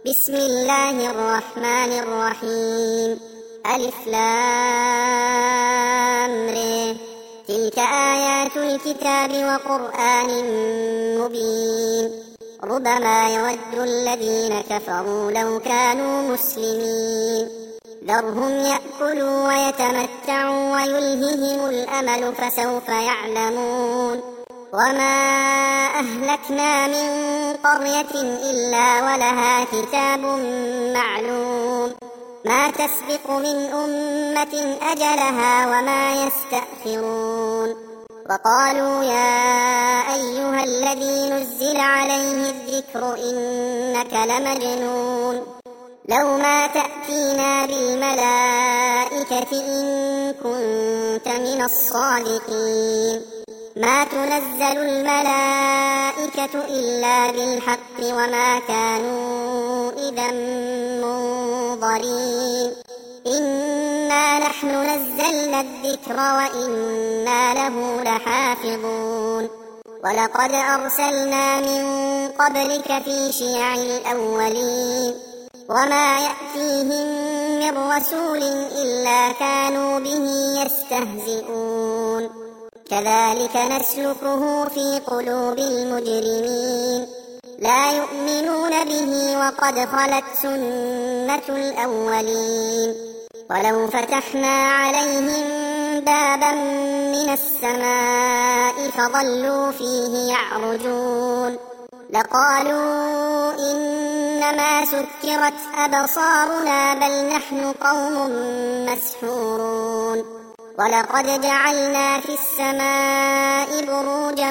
بسم الله الرحمن الرحيم. ألف لام ر. تلك آيات الكتاب وقرآن مبين. ربما يود الذين كفروا لو كانوا مسلمين. ذرهم يأكلوا ويتمتعوا ويلههم الأمل فسوف يعلمون. وما أهلكنا من قرية إلا ولها كتاب معلوم. ما تسبق من أمة أجلها وما يستأخرون. وقالوا يا أيها الذي نزل عليه الذكر إنك لمجنون. لو ما تأتينا بالملائكة إن كنت من الصادقين. ما تنزل الملائكة إلا بالحق وما كانوا إذا منظرين. إنا نحن نزلنا الذكر وإنا له لحافظون. ولقد أرسلنا من قبلك في شيع الأولين. وما يأتيهم من رسول إلا كانوا به يستهزئون. كذلك نسلكه في قلوب المجرمين. لا يؤمنون به وقد خلت سنة الأولين. ولو فتحنا عليهم بابا من السماء فظلوا فيه يعرجون لقالوا إنما سكرت أبصارنا بل نحن قوم مسحورون. ولقد جعلنا في السماء بروجا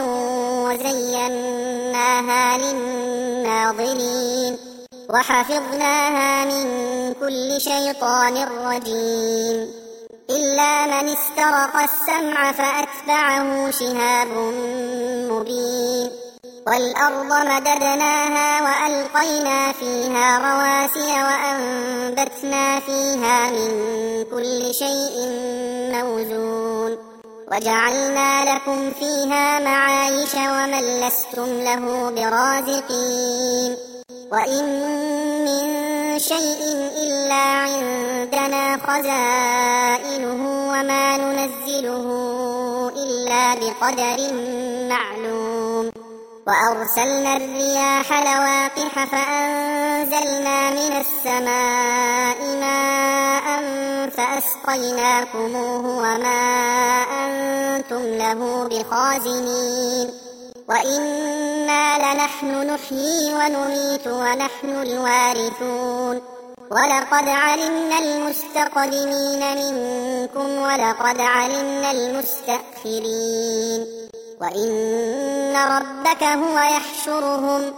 وزيناها للناظرين وحفظناها من كل شيطان رجيم إلا من استرق السمع فأتبعه شهاب مبين. والأرض مددناها وألقينا فيها رواسي وأنبتنا فيها من كل شيء موزون وجعلنا لكم فيها معايش ومن لستم له برازقين. وإن من شيء إلا عندنا خزائنه وما ننزله إلا بقدر معلوم. وأرسلنا الرياح لواقح فأنزلنا من السماء ماء فأسقيناكموه وما أنتم له بخازنين. وإنا لنحن نحيي ونميت ونحن الوارثون. ولقد علمنا المستقدمين منكم ولقد علمنا المستأخرين. وإن ربك هو يحشرهم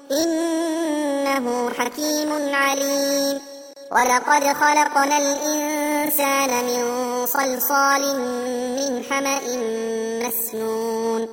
إنه حكيم عليم. ولقد خلقنا الإنسان من صلصال من حمأ مسنون.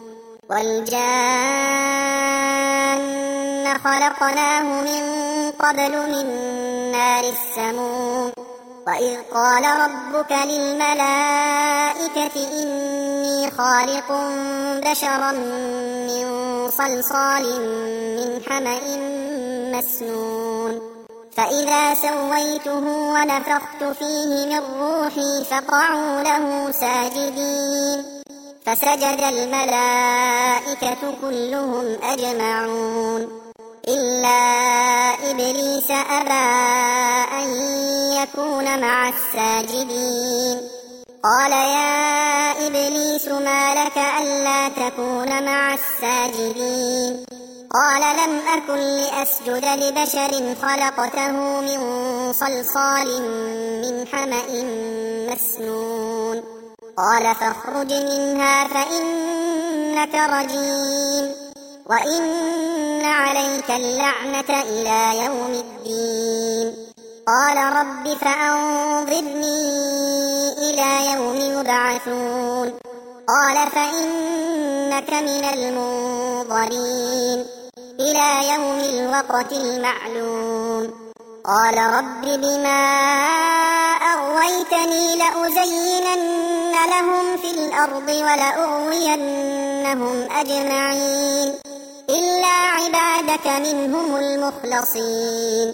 والجان خلقناه من قبل من نار السموم. وإذ قال ربك للملائكة إني خالق بشرا من صلصال من حمأ مسنون. فإذا سويته ونفخت فيه من روحي فقعوا له ساجدين فسجد الملائكة كلهم أجمعون إلا إبليس أبى أن يكون مع الساجدين. قال يا إبليس ما لك ألا تكون مع الساجدين؟ قال لم أكن لأسجد لبشر خلقته من صلصال من حمأ مسنون. قال فاخرج منها فإنك رجيم وإن عليك اللعنة إلى يوم الدين. قال رب فأنظرني إلى يوم يبعثون. قال فإنك من المنظرين إلى يوم الوقت المعلوم. قال رب بما أغويتني لأزينن لهم في الأرض ولأغوينهم أجمعين إلا عبادك منهم المخلصين.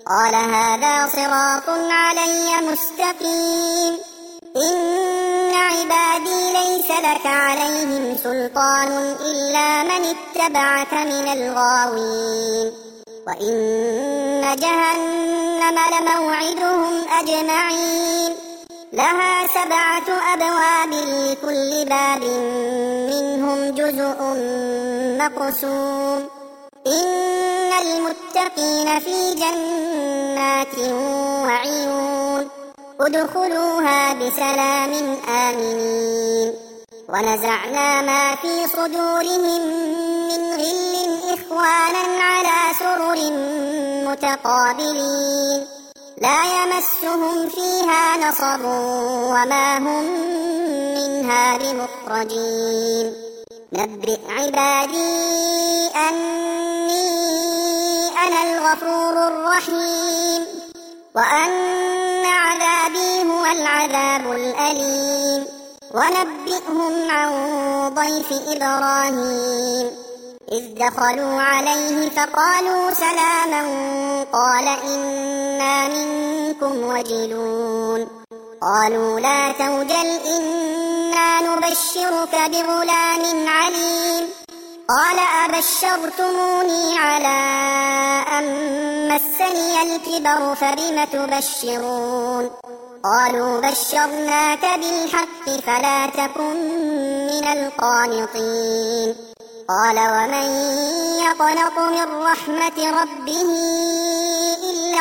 قال هذا صراط علي مستقيم إن عبادي ليس لك عليهم سلطان إلا من اتبعك من الغاوين وإن جهنم لموعدهم أجمعين لها 7 أبواب لكل باب منهم جزء مقسوم إن المتقين في جنات وعيون ادخلوها بسلام آمنين ونزعنا ما في صدورهم من غل إخوانا على سرر متقابلين لا يمسهم فيها نصب وما هم منها بمخرجين نبئ عبادي أني أنا الغفور الرحيم وأن عذابي هو العذاب الأليم ونبئهم عن ضيف إبراهيم إذ دخلوا عليه فقالوا سلاما قال إنا منكم وجلون قالوا لا توجل إنا نبشرك بغلام عليم قال أبشرتموني على أن مسني الكبر فبم تبشرون قالوا بشرناك بالحق فلا تكن من القانطين قال ومن يقنط من رحمة ربه إلا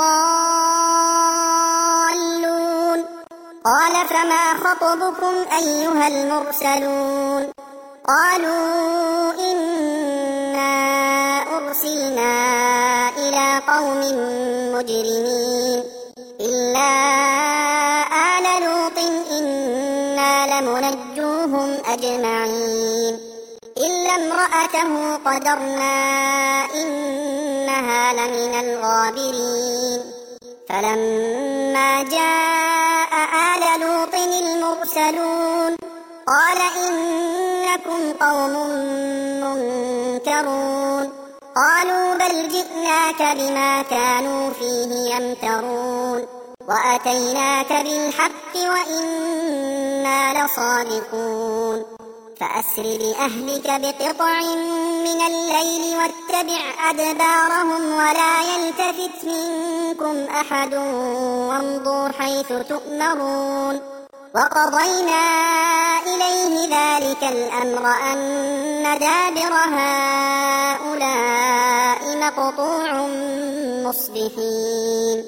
الضالون قال فما خطبكم أيها المرسلون قالوا إنا أرسلنا إلى قوم مجرمين إلا آل لوط إنا لمنجوهم أجمعين إلا امرأته قدرنا إنها لمن الغابرين فلما جاء آل لوط المرسلون قال إنكم قوم منكرون قالوا بل جئناك بما كانوا فيه يمترون وأتيناك بالحق وإنا لصادقون فأسر بأهلك بقطع من الليل واتبع أدبارهم ولا يلتفت منكم أحد وامضوا حيث تؤمرون وقضينا إليه ذلك الأمر أن دابر هؤلاء مقطوع مصبحين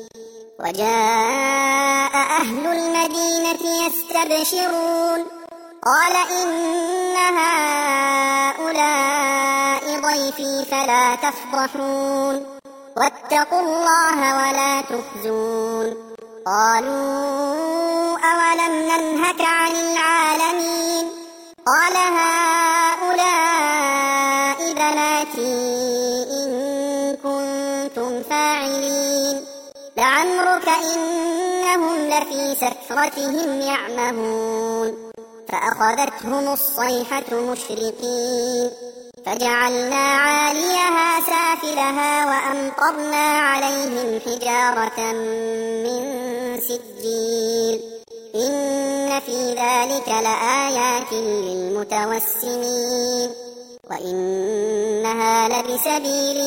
وجاء أهل المدينة يستبشرون قال إن هؤلاء ضيفي فلا تفضحون واتقوا الله ولا تخزون قالوا أولم ننهك عن العالمين قال هؤلاء بناتي إن كنتم فاعلين لعمرك إنهم لفي سكرتهم يعمهون فأخذتهم الصيحة مشرقين فجعلنا عاليها سافلها وأمطرنا عليهم حجارة من سجيل إن في ذلك لآيات للمتوسمين وإنها لبسبيل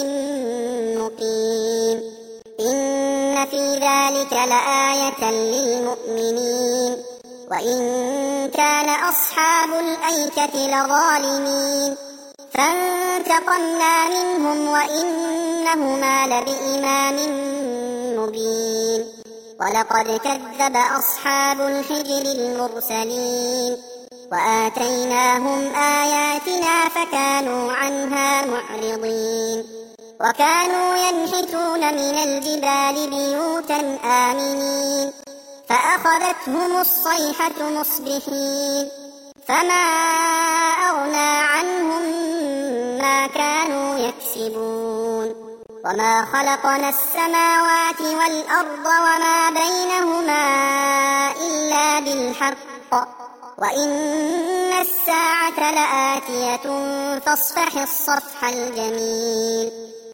مقيم إن في ذلك لآية للمؤمنين وإن كان أصحاب الأيكة لظالمين فانتقمنا منهم وإنهما لبإمام مبين ولقد كذب أصحاب الحجر المرسلين وآتيناهم آياتنا فكانوا عنها معرضين وكانوا ينحتون من الجبال بيوتا آمنين فأخذتهم الصيحة مصبحين فما أغنى عنهم ما كانوا يكسبون وما خلقنا السماوات والأرض وما بينهما إلا بالحق وإن الساعة لآتية فاصفح الصفح الجميل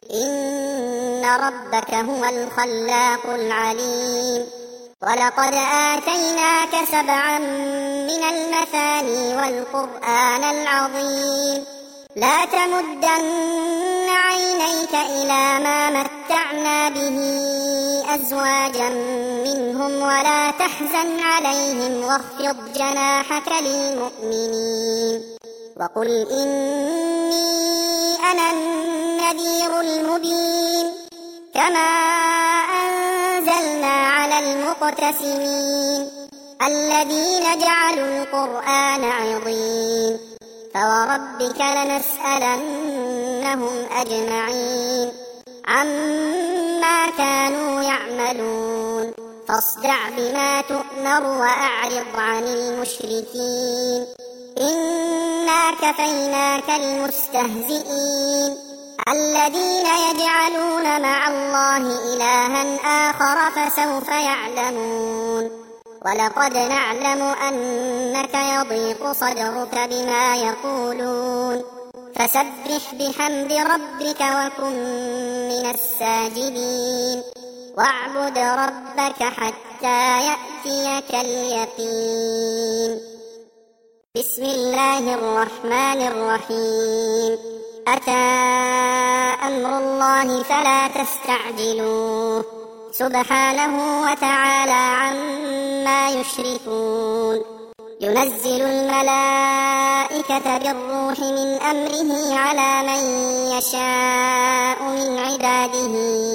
إن ربك هو الخلاق العليم ولقد آتيناك 7 من المثاني والقرآن العظيم لا تمدن عينيك إلى ما متعنا به أزواجا منهم ولا تحزن عليهم واخفض جناحك للمؤمنين وقل إني أنا النذير المبين كما أنزلنا على المقتسمين الذين جعلوا القرآن عضين فوربك لنسألنهم أجمعين عما كانوا يعملون فاصدع بما تؤمر وأعرض عن المشركين إنا كفيناك المستهزئين الذين يجعلون مع الله إلها آخر فسوف يعلمون ولقد نعلم أنك يضيق صدرك بما يقولون فسبح بحمد ربك وكن من الساجدين واعبد ربك حتى يأتيك اليقين بسم الله الرحمن الرحيم أتى أمر الله فلا تستعجلوه سبحانه وتعالى عما يشركون ينزل الملائكة بالروح من أمره على من يشاء من عباده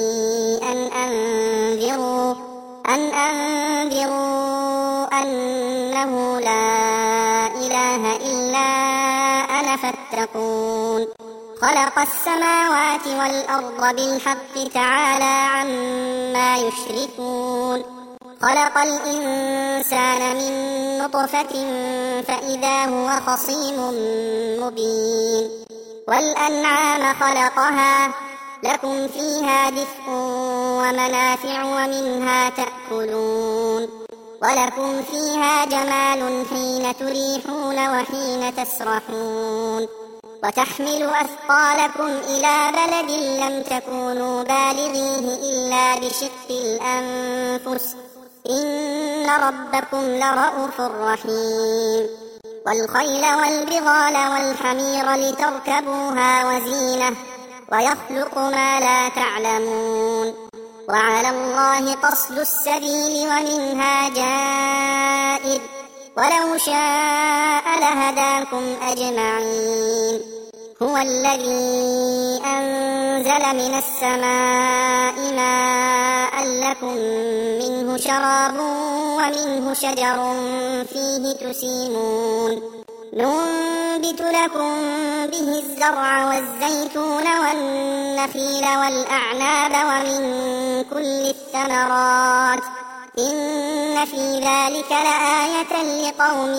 أن أنذروا أنه لا إله إلا أنا فاتقون خلق السماوات والأرض بالحق تعالى عما يشركون خلق الإنسان من نطفة فإذا هو خصيم مبين والأنعام خلقها لكم فيها دفء ومنافع ومنها تأكلون ولكم فيها جمال حين تريحون وحين تسرحون وتحمل أثقالكم إلى بلد لم تكونوا بالغيه إلا بشق الأنفس إن ربكم لرءوف رحيم والخيل والبغال والحمير لتركبوها وزينة ويخلق ما لا تعلمون وعلى الله قصد السبيل ومنها جائر ولو شاء لهداكم أجمعين هو الذي أنزل من السماء ماء لكم منه شراب ومنه شجر فيه تسيمون ننبت لكم به الزرع والزيتون والنخيل والأعناب ومن كل الثمرات إن في ذلك لآية لقوم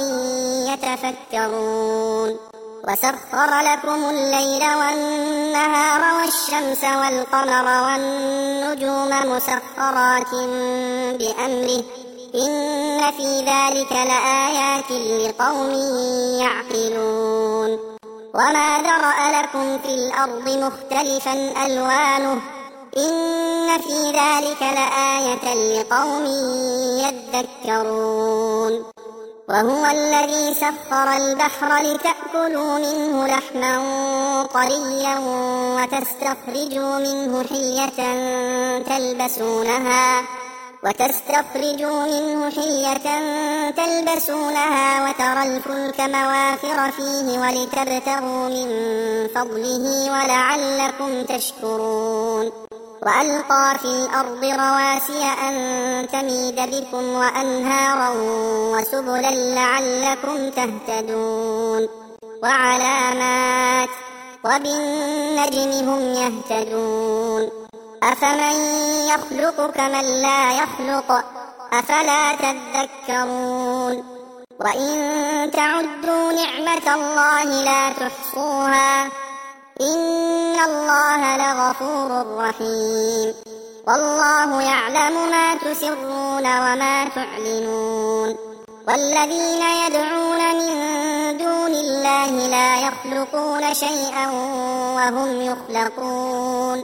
يتفكرون وسخر لكم الليل والنهار والشمس والقمر والنجوم مسخرات بأمره إن في ذلك لآيات لقوم يعقلون وما ذرأ لكم في الأرض مختلفا ألوانه إن في ذلك لآية لقوم يذكرون وهو الذي سخر البحر لتأكلوا منه لحما طريا وتستخرجوا منه حلية تلبسونها وترى الفلك مواخر فيه ولتبتغوا من فضله ولعلكم تشكرون وألقى في الأرض رواسي أن تميد بكم وأنهارا وسبلا لعلكم تهتدون وعلامات وبالنجم هم يهتدون أفمن يخلق كمن لا يخلق أفلا تذكرون وإن تعدوا نعمة الله لا تحصوها إن الله لغفور رحيم والله يعلم ما تسرون وما تعلنون والذين يدعون من دون الله لا يخلقون شيئا وهم يخلقون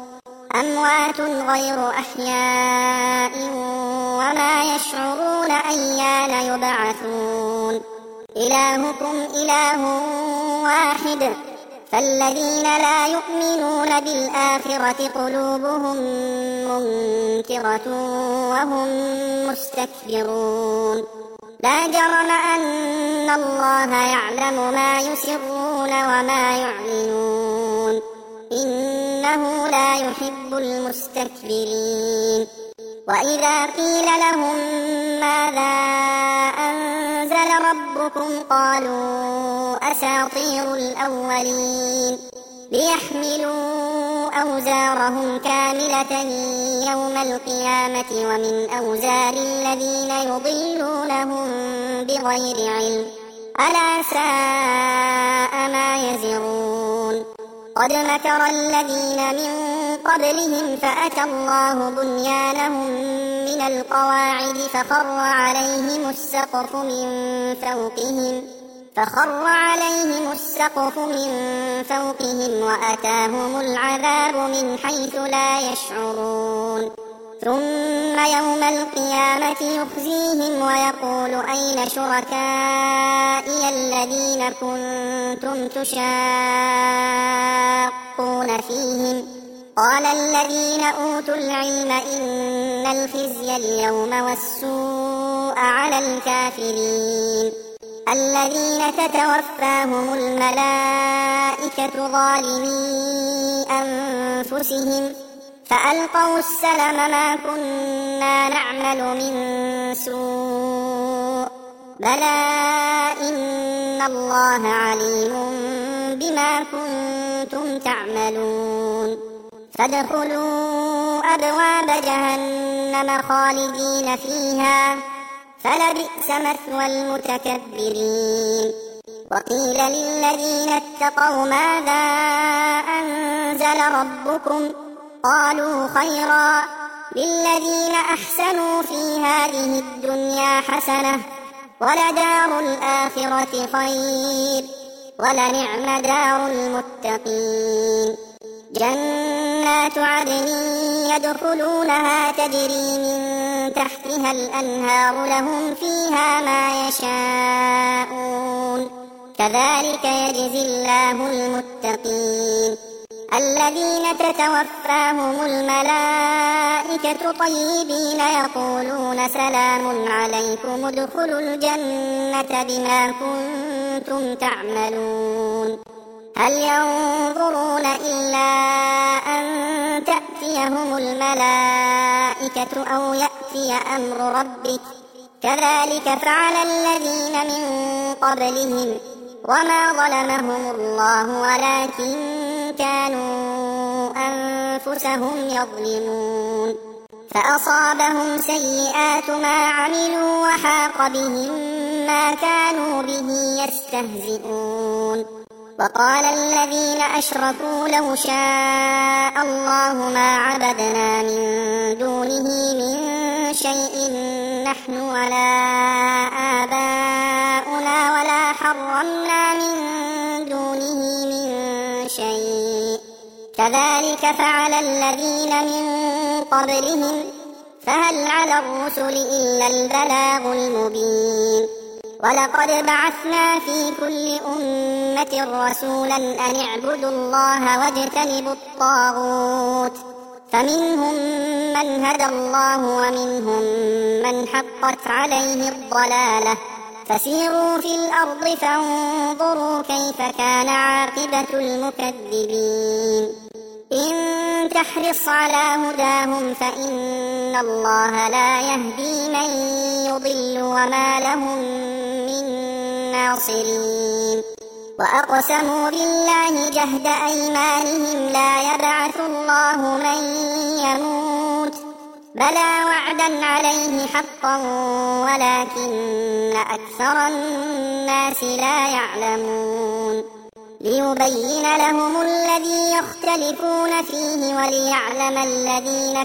أموات غير أحياء وما يشعرون أيان يبعثون إلهكم إله واحد فالذين لا يؤمنون بالآخرة قلوبهم منكرة وهم مستكبرون لا جرم أن الله يعلم ما يسرون وما يعلنون إنه لا يحب المستكبرين وإذا قيل لهم ماذا أنزل ربكم قالوا أساطير الأولين ليحملوا أوزارهم كاملة يوم القيامة ومن أوزار الذين يضلونهم بغير علم ألا ساء ما يزرون قد مكر الذين من قبلهم فأتى الله بنيانهم من القواعد فخر عليهم السقف من فوقهم وأتاهم العذاب من حيث لا يشعرون ثم يوم القيامة يخزيهم ويقول أين شركائي الذين كنتم تشاقون فيهم قال الذين أوتوا العلم إن الخزي اليوم والسوء على الكافرين الذين تتوفاهم الملائكة ظالمي أنفسهم فألقوا السلم ما كنا نعمل من سوء بلى إن الله عليم بما كنتم تعملون فادخلوا أبواب جهنم خالدين فيها فلبئس مثوى المتكبرين وقيل للذين اتقوا ماذا أنزل ربكم قالوا خيرا للذين أحسنوا في هذه الدنيا حسنة ولدار الآخرة خير ولنعم دار المتقين جنات عدن يدخلونها تجري من تحتها الأنهار لهم فيها ما يشاءون كذلك يجزي الله المتقين الذين تتوفاهم الملائكة طيبين يقولون سلام عليكم ادخلوا الجنة بما كنتم تعملون هل ينظرون إلا أن تأتيهم الملائكة أو يأتي أمر ربك كذلك فعل الذين من قبلهم وما ظلمهم الله ولكن كانوا أنفسهم يظلمون فأصابهم سيئات ما عملوا وحاق بهم ما كانوا به يستهزئون وقال الذين أشركوا لو شاء الله ما عبدنا من دونه من شيء نحن ولا آباؤنا ولا حرمنا من دونه من شيء كذلك فعل الذين من قبلهم فهل على الرسل إلا البلاغ المبين ولقد بعثنا في كل أمة رسولا أن اعبدوا الله واجتنبوا الطاغوت فمنهم من هدى الله ومنهم من حقت عليه الضلالة فسيروا في الأرض فانظروا كيف كان عاقبة المكذبين إن تحرص على هداهم فإن الله لا يهدي من يضل وما لهم من ناصرين وأقسموا بالله جهد أيمانهم لا يبعث الله من يموت بلى وعدا عليه حقا ولكن أكثر الناس لا يعلمون ليبين لهم الذي يختلفون فيه وليعلم الذين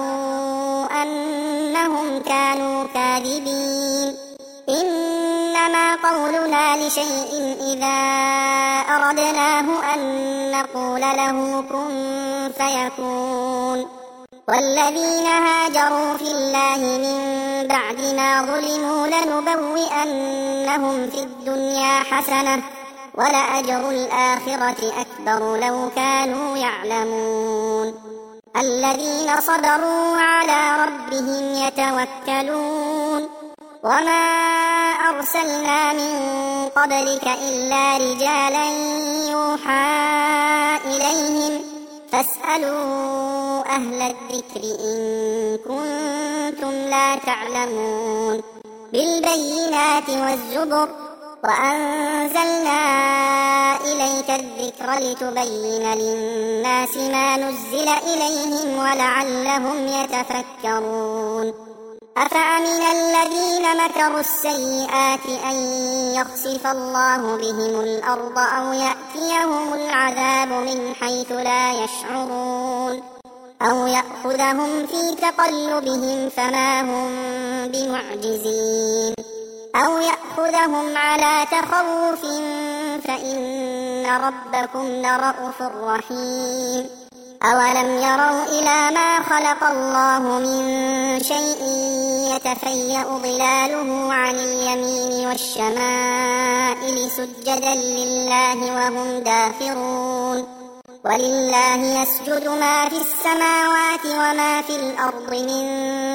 كفروا أنهم كانوا كاذبين إنما إنما قولنا لشيء إذا أردناه أن نقول له كن فيكون والذين هاجروا في الله من بعد ما ظلموا لنبوئنهم في الدنيا حسنة ولأجر الآخرة أكبر لو كانوا يعلمون الذين صبروا وعلى ربهم يتوكلون وما أرسلنا من قبلك إلا رجالا يوحى إليهم فاسألوا أهل الذكر إن كنتم لا تعلمون بالبينات والزبر وأنزلنا إليك الذكر لتبين للناس ما نزل إليهم ولعلهم يتفكرون أفأمن الذين مكروا السيئات أن يخسف الله بهم الأرض أو يأتيهم العذاب من حيث لا يشعرون أو يأخذهم في تقلبهم فما هم بمعجزين أو يأخذهم على تخوف فإن ربكم لرءوف رحيم أولم يروا إلى ما خلق الله من شيء يتفيأ ظلاله عن اليمين والشمائل سجدا لله وهم داخرون ولله يسجد ما في السماوات وما في الأرض من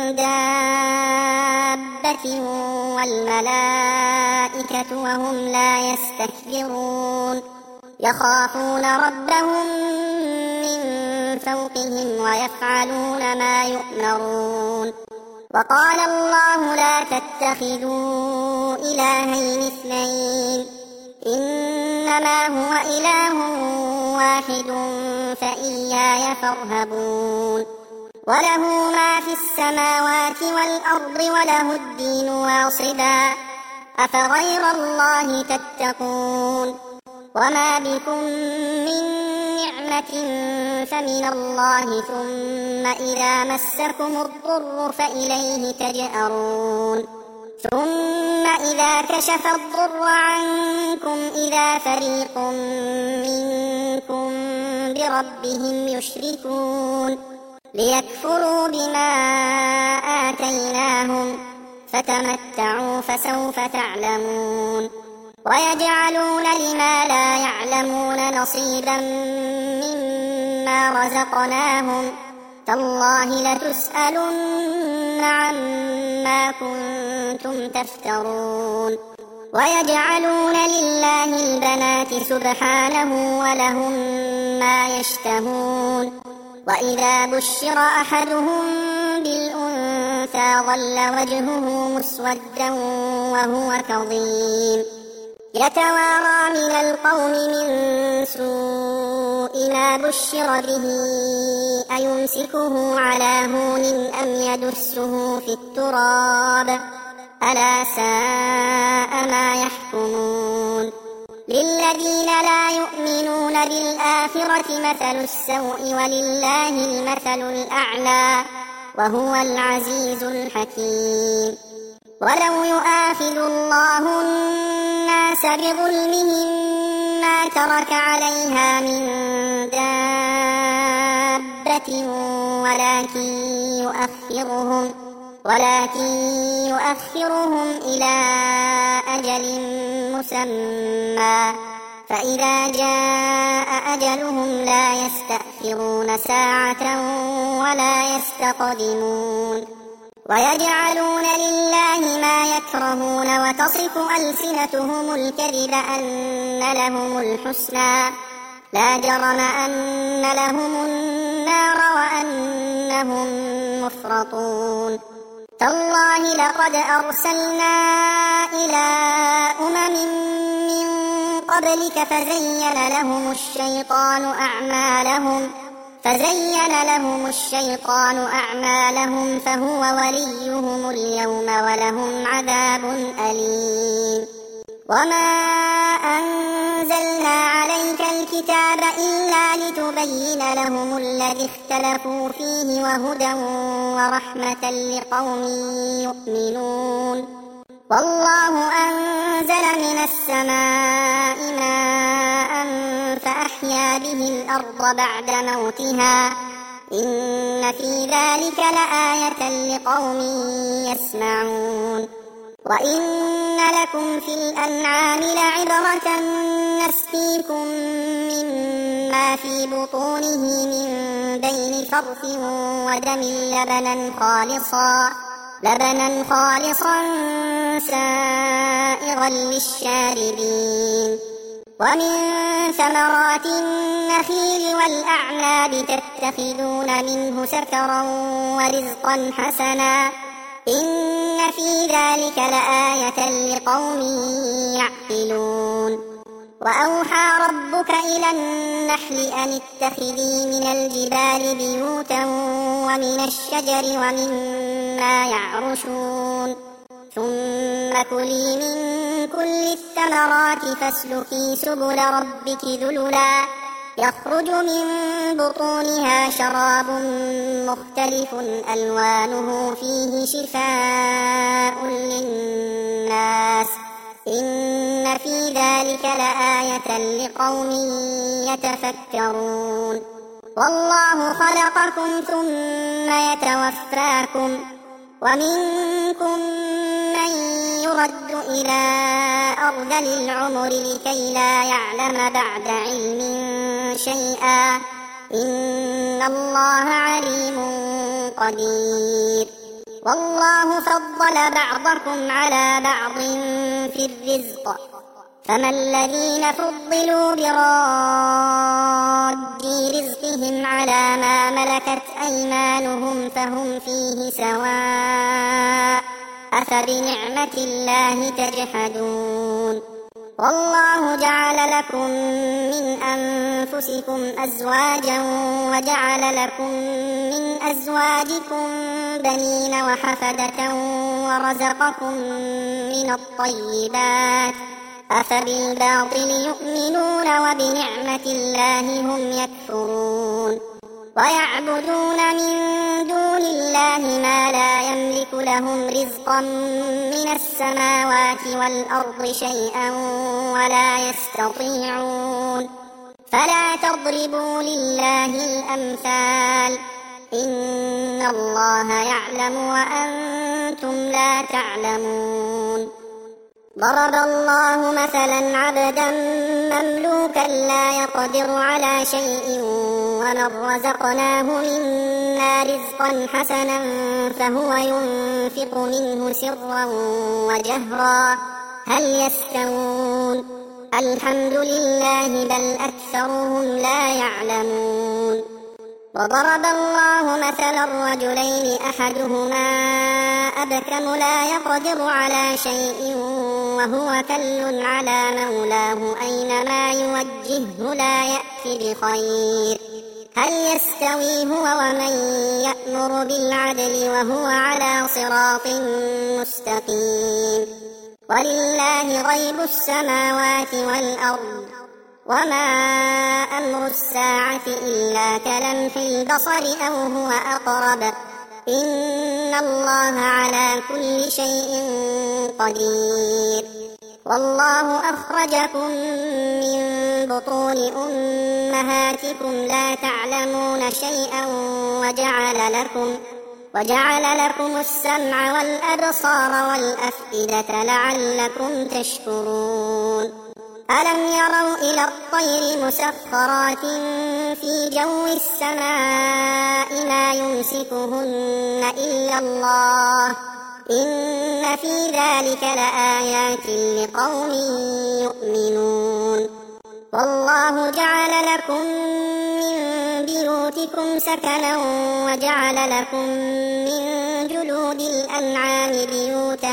دابة والملائكة وهم لا يستكبرون يخافون ربهم من فوقهم ويفعلون ما يؤمرون وقال الله لا تتخذوا إلهين اثنين إنما هو إله واحد فإياي فارهبون وله ما في السماوات والأرض وله الدين واصبا أفغير الله تتقون وما بكم من نعمة فمن الله ثم إذا مسكم الضر فإليه تجأرون ثم إذا كشف الضر عنكم إذا فريق منكم بربهم يشركون ليكفروا بما آتيناهم فتمتعوا فسوف تعلمون ويجعلون لما لا يعلمون نصيبا مما رزقناهم تالله لتسألن عما كنتم تفترون ويجعلون لله البنات سبحانه ولهم ما يشتهون وإذا بشر أحدهم بالأنثى ظل وجهه مسودا وهو كظيم يتوارى من القوم من سوء ما بشر به أيمسكه على هون أم يدسه في التراب ألا ساء ما يحكمون للذين لا يؤمنون بالآخرة مثل السوء ولله المثل الأعلى وهو العزيز الحكيم ولو يؤاخذ الله الناس بظلمهم ما ترك عليها من دابة ولكن يؤخرهم إلى أجل مسمى فإذا جاء أجلهم لا يستأخرون ساعة ولا يستقدمون ويجعلون لله ما يكرهون وتصف ألسنتهم الكذب أن لهم الحسنى لا جرم أن لهم النار وأنهم مفرطون تالله لقد أرسلنا إلى أمم من قبلك فزين لهم الشيطان أعمالهم فهو وليهم اليوم ولهم عذاب أليم وما أنزلنا عليك الكتاب إلا لتبين لهم الذي اختلفوا فيه وهدى ورحمة لقوم يؤمنون والله أنزل من السماء ماء فأحيا به الأرض بعد موتها إن في ذلك لآية لقوم يسمعون وإن لكم في الأنعام لعبرة نسقيكم مما في بطونه من بين فرث ودم لبنا خالصا سائغا للشاربين ومن ثمرات النخيل والأعناب تتخذون منه سكرا ورزقا حسنا إن في ذلك لآية لقوم يعقلون وأوحى ربك إلى النحل أن اتخذي من الجبال بيوتا ومن الشجر ومما يعرشون ثم كلي من كل الثمرات فاسلكي سبل ربك ذللا يخرج من بطونها شراب مختلف ألوانه فيه شفاء للناس إن في ذلك لآية لقوم يتفكرون والله خلقكم ثم يتوفاكم ومنكم من يرد إلى أرذل العمر لكي لا يعلم بعد علم شيئا إن الله عليم قدير والله فضل بعضكم على بعض في الرزق فما الذين فضلوا براد رزقهم على ما ملكت أيمانهم فهم فيه سواء أفبنعمة الله تجحدون والله جعل لكم من أنفسكم أزواجا وجعل لكم من أزواجكم بنين وحفدة ورزقكم من الطيبات أفبالباطل يؤمنون وبنعمة الله هم يكفرون ويعبدون من دون الله ما لا يملك لهم رزقا من السماوات والأرض شيئا ولا يستطيعون فلا تضربوا لله الأمثال إن الله يعلم وأنتم لا تعلمون ضرب الله مثلا عبدا مملوكا لا يقدر على شيء ومن رزقناه منا رزقا حسنا فهو ينفق منه سرا وجهرا هل يستوون الحمد لله بل أكثرهم لا يعلمون وضرب الله مثلا رجلين أحدهما أبكم لا يقدر على شيء وهو كل على مولاه أينما يوجهه لا يأتي بخير هل يستوي هو ومن يأمر بالعدل وهو على صراط مستقيم ولله غيب السماوات والأرض وما أمر الساعة إلا كلمح البصر أو هو أقرب إن الله على كل شيء قدير والله أخرجكم من بطون أمهاتكم لا تعلمون شيئا وجعل لكم السمع والأبصار والأفئدة لعلكم تشكرون ألم يروا إلى الطير مسخرات في جو السماء ما يمسكهن إلا الله إن في ذلك لآيات لقوم يؤمنون والله جعل لكم من بيوتكم سكنا وجعل لكم من جلود الأنعام بيوتا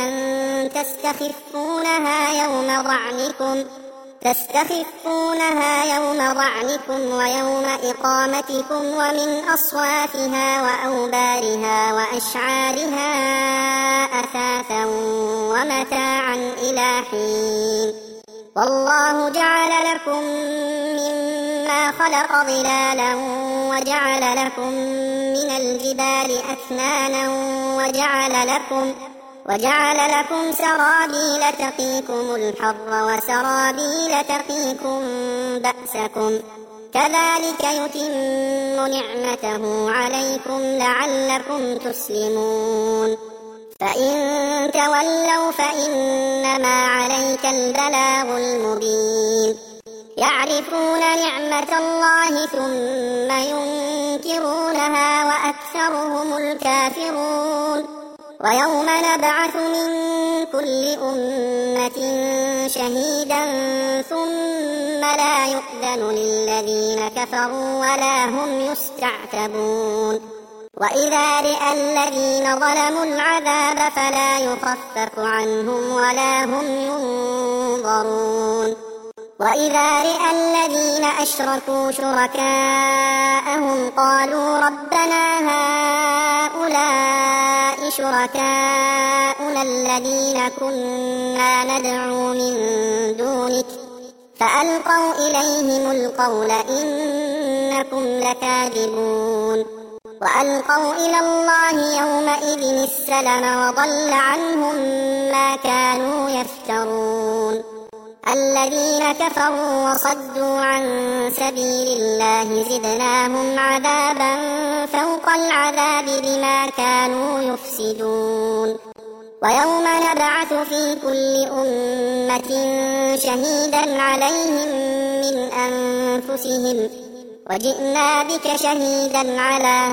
تستخفونها يوم ظعنكم ويوم إقامتكم ومن أصوافها وأوبارها وأشعارها أثاثا ومتاعا إلى حين والله جعل لكم مما خلق ظلالا وجعل لكم من الجبال أكنانا وجعل لكم سرابيل تقيكم الحر وسرابيل تقيكم بأسكم كذلك يتم نعمته عليكم لعلكم تسلمون فإن تولوا فإنما عليك البلاغ المبين يعرفون نعمة الله ثم ينكرونها وأكثرهم الكافرون ويوم نبعث من كل أمة شهيدا ثم لا يؤذن للذين كفروا ولا هم يستعتبون وإذا رأى الذين ظلموا العذاب فلا يخفف عنهم ولا هم ينظرون وإذا رأى الذين أشركوا شركاءهم قالوا ربنا هؤلاء شركاؤنا الذين كنا ندعو من دونك فألقوا إليهم القول إنكم لكاذبون وألقوا إلى الله يومئذ السلم وضل عنهم ما كانوا يفترون الذين كفروا وصدوا عن سبيل الله زدناهم عذابا فوق العذاب بما كانوا يفسدون ويوم نبعث في كل أمة شهيدا عليهم من أنفسهم وجئنا بك شهيدا على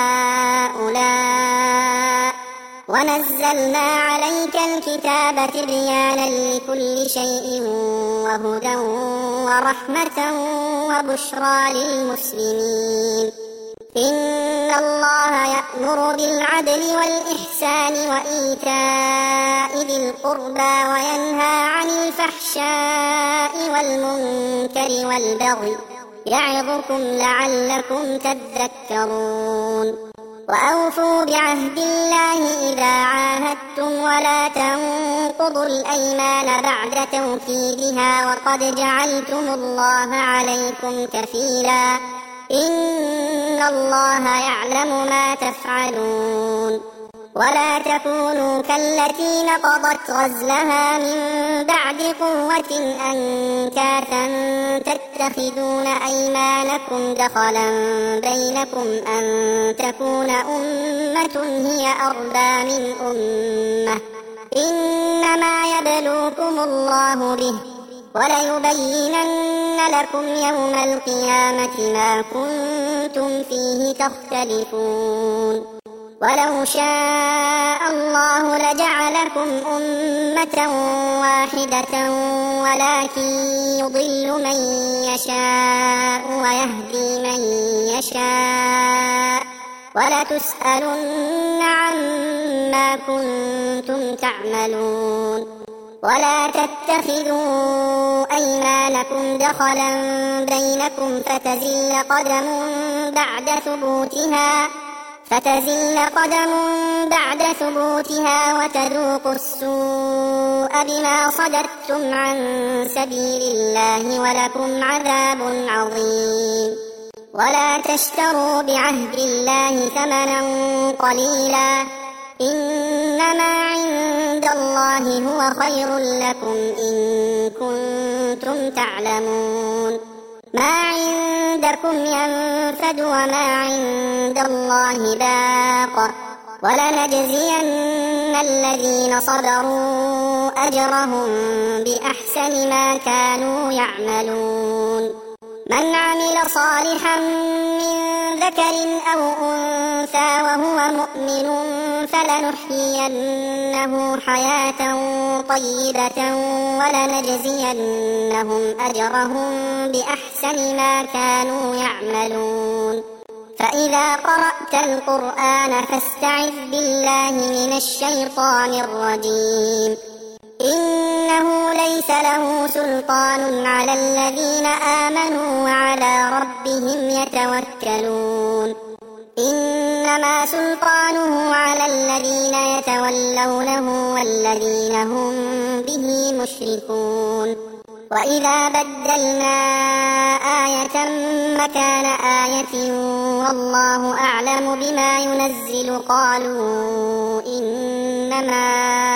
هؤلاء ونزلنا عليك الكتاب تبيانا لكل شيء وهدى ورحمة وبشرى للمسلمين إن الله يأمر بالعدل والإحسان وإيتاء ذي القربى وينهى عن الفحشاء والمنكر والبغي يعظكم لعلكم تذكرون وأوفوا بعهد الله إذا عاهدتم ولا تنقضوا الأيمان بعد توكيدها وقد جعلتم الله عليكم كفيلا إن الله يعلم ما تفعلون ولا تكونوا كالتي نقضت غزلها من بعد قوة أنكاثا تتخذون أيمانكم دخلا بينكم أن تكون أمة هي أربى من أمة إنما يبلوكم الله به وليبينن لكم يوم القيامة ما كنتم فيه تختلفون ولو شاء الله لجعلكم أمة واحدة ولكن يضل من يشاء ويهدي من يشاء ولتسألن عما كنتم تعملون ولا تتخذوا أيمانكم دخلا بينكم فتزل قدم بعد ثبوتها وتذوقوا السوء بما صددتم عن سبيل الله ولكم عذاب عظيم ولا تشتروا بعهد الله ثمنا قليلا إنما عند الله هو خير لكم إن كنتم تعلمون ما عندكم ينفد وما عند الله باق ولنجزين الذين صبروا أجرهم بأحسن ما كانوا يعملون من عمل صالحا من ذكر أو أنثى وهو مؤمن فلنحيينه حياة طيبة ولنجزينهم أجرهم بأحسن ما كانوا يعملون فإذا قرأت القرآن فاستعذ بالله من الشيطان الرجيم إنه ليس له سلطان على الذين آمنوا وعلى ربهم يتوكلون إنما سلطانه على الذين يتولونه والذين هم به مشركون وإذا بدلنا آية مكان آية والله أعلم بما ينزل قالوا إنما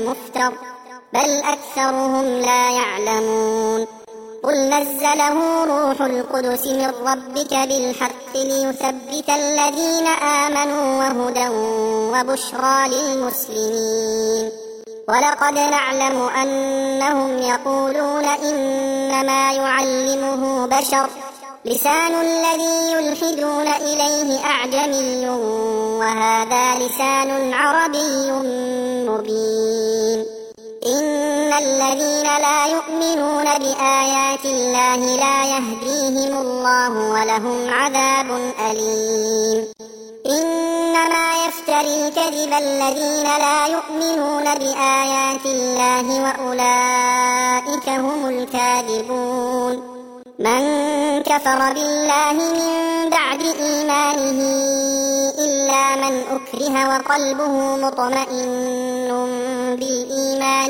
مفتر بل أكثرهم لا يعلمون قل نزله روح القدس من ربك بالحق ليثبت الذين آمنوا وهدى وبشرى للمسلمين ولقد نعلم أنهم يقولون إنما يعلمه بشر لسان الذي يلحدون إليه أعجمي وهذا لسان عربي مبين إن الذين لا يؤمنون بآيات الله لا يهديهم الله ولهم عذاب أليم إنما يفتري الكذب الذين لا يؤمنون بآيات الله وأولئك هم الكاذبون من كفر بالله من بعد إيمانه إلا من أكره وقلبه مطمئن بالإيمان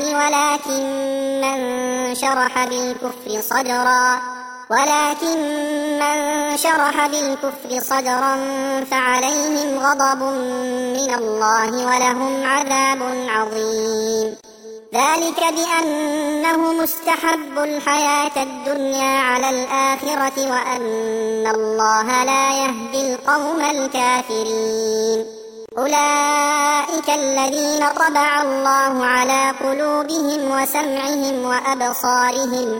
ولكن من شرح بالكفر صدرا فعليهم غضب من الله ولهم عذاب عظيم ذلك بأنهم استحبوا الحياة الدنيا على الآخرة وأن الله لا يهدي القوم الكافرين أولئك الذين طبع الله على قلوبهم وسمعهم وأبصارهم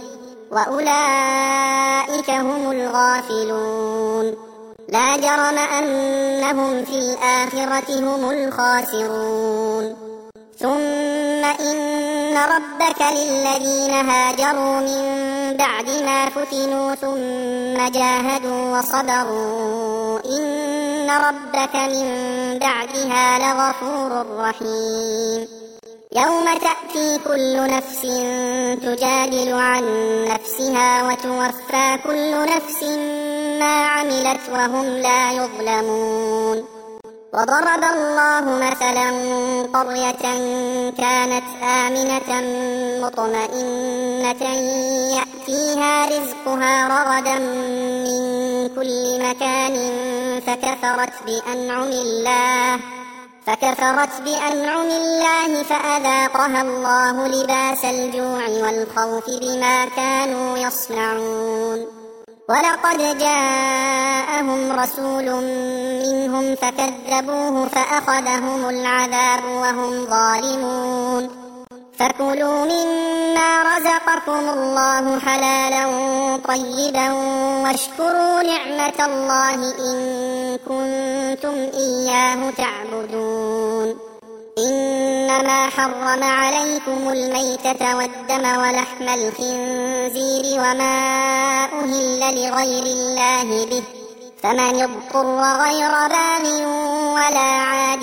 وأولئك هم الغافلون لا جرم أنهم في الآخرة هم الخاسرون ثم إن ربك للذين هاجروا من بعد ما فتنوا ثم جاهدوا وصبروا إن ربك من بعدها لغفور رحيم يوم تأتي كل نفس تجادل عن نفسها وتوفى كل نفس ما عملت وهم لا يظلمون وضرب الله مثلا قرية كانت آمنة مطمئنة يأتيها رزقها رغدا من كل مكان فكفرت بأنعم الله فأذاقها الله لباس الجوع والخوف بما كانوا يصنعون ولقد جاءهم رسول منهم فكذبوه فأخذهم العذاب وهم ظالمون فكلوا مما رزقكم الله حلالا طيبا واشكروا نعمة الله إن كنتم إياه تعبدون إنما حرم عليكم الميتة والدم ولحم الخنزير وما أهل لغير الله به فمن اضطر غير باغ ولا عاد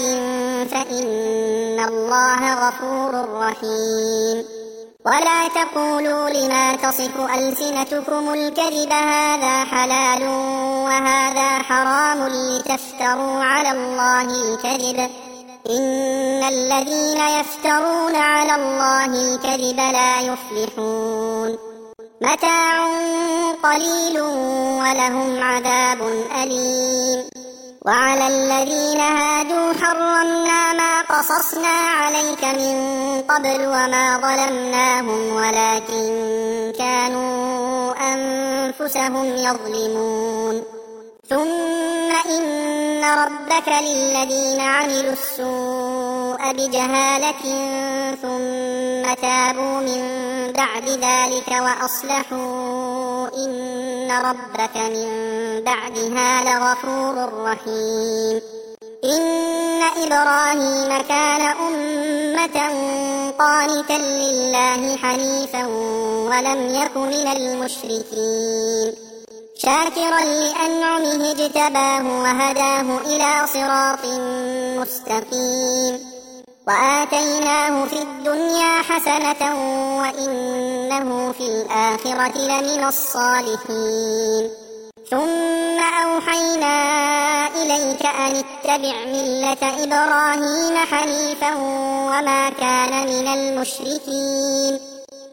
فإن الله غفور رحيم ولا تقولوا لما تصف ألسنتكم الكذب هذا حلال وهذا حرام لتفتروا على الله الكذب إن الذين يفترون على الله الكذب لا يفلحون متاع قليل ولهم عذاب أليم وعلى الذين هادوا حرمنا ما قصصنا عليك من قبل وما ظلمناهم ولكن كانوا أنفسهم يظلمون ثم إن ربك للذين عملوا السوء بجهالة ثم تابوا من بعد ذلك وأصلحوا إن ربك من بعدها لغفور رحيم إن إبراهيم كان أمة قانتا لله حنيفا ولم يك من المشركين شاكرا لأنعمه اجتباه وهداه إلى صراط مستقيم وآتيناه في الدنيا حسنة وإنه في الآخرة لمن الصالحين ثم أوحينا إليك أن اتبع ملة إبراهيم حنيفا وما كان من المشركين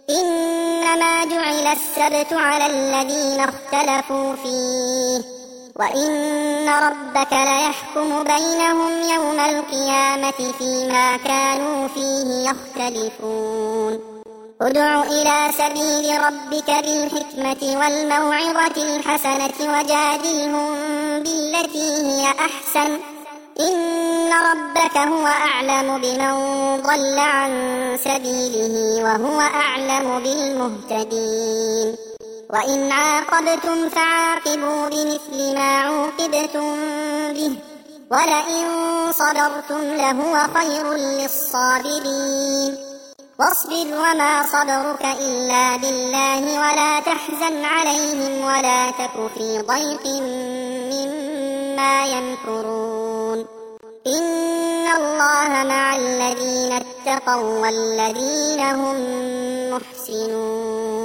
إنما جعل السبت على الذين اختلفوا فيه وإن ربك ليحكم بينهم يوم القيامة فيما كانوا فيه يختلفون ادع إلى سبيل ربك بالحكمة والموعظة الحسنة وجادلهم بالتي هي أحسن إن ربك هو أعلم بمن ضل عن سبيله وهو أعلم بالمهتدين وإن عاقبتم فعاقبوا بمثل ما عوقبتم به ولئن صبرتم لهو خير للصابرين واصبر وما صبرك إلا بالله ولا تحزن عليهم ولا تك في ضيق مما يمكرون إن الله مع الذين اتقوا والذين هم محسنون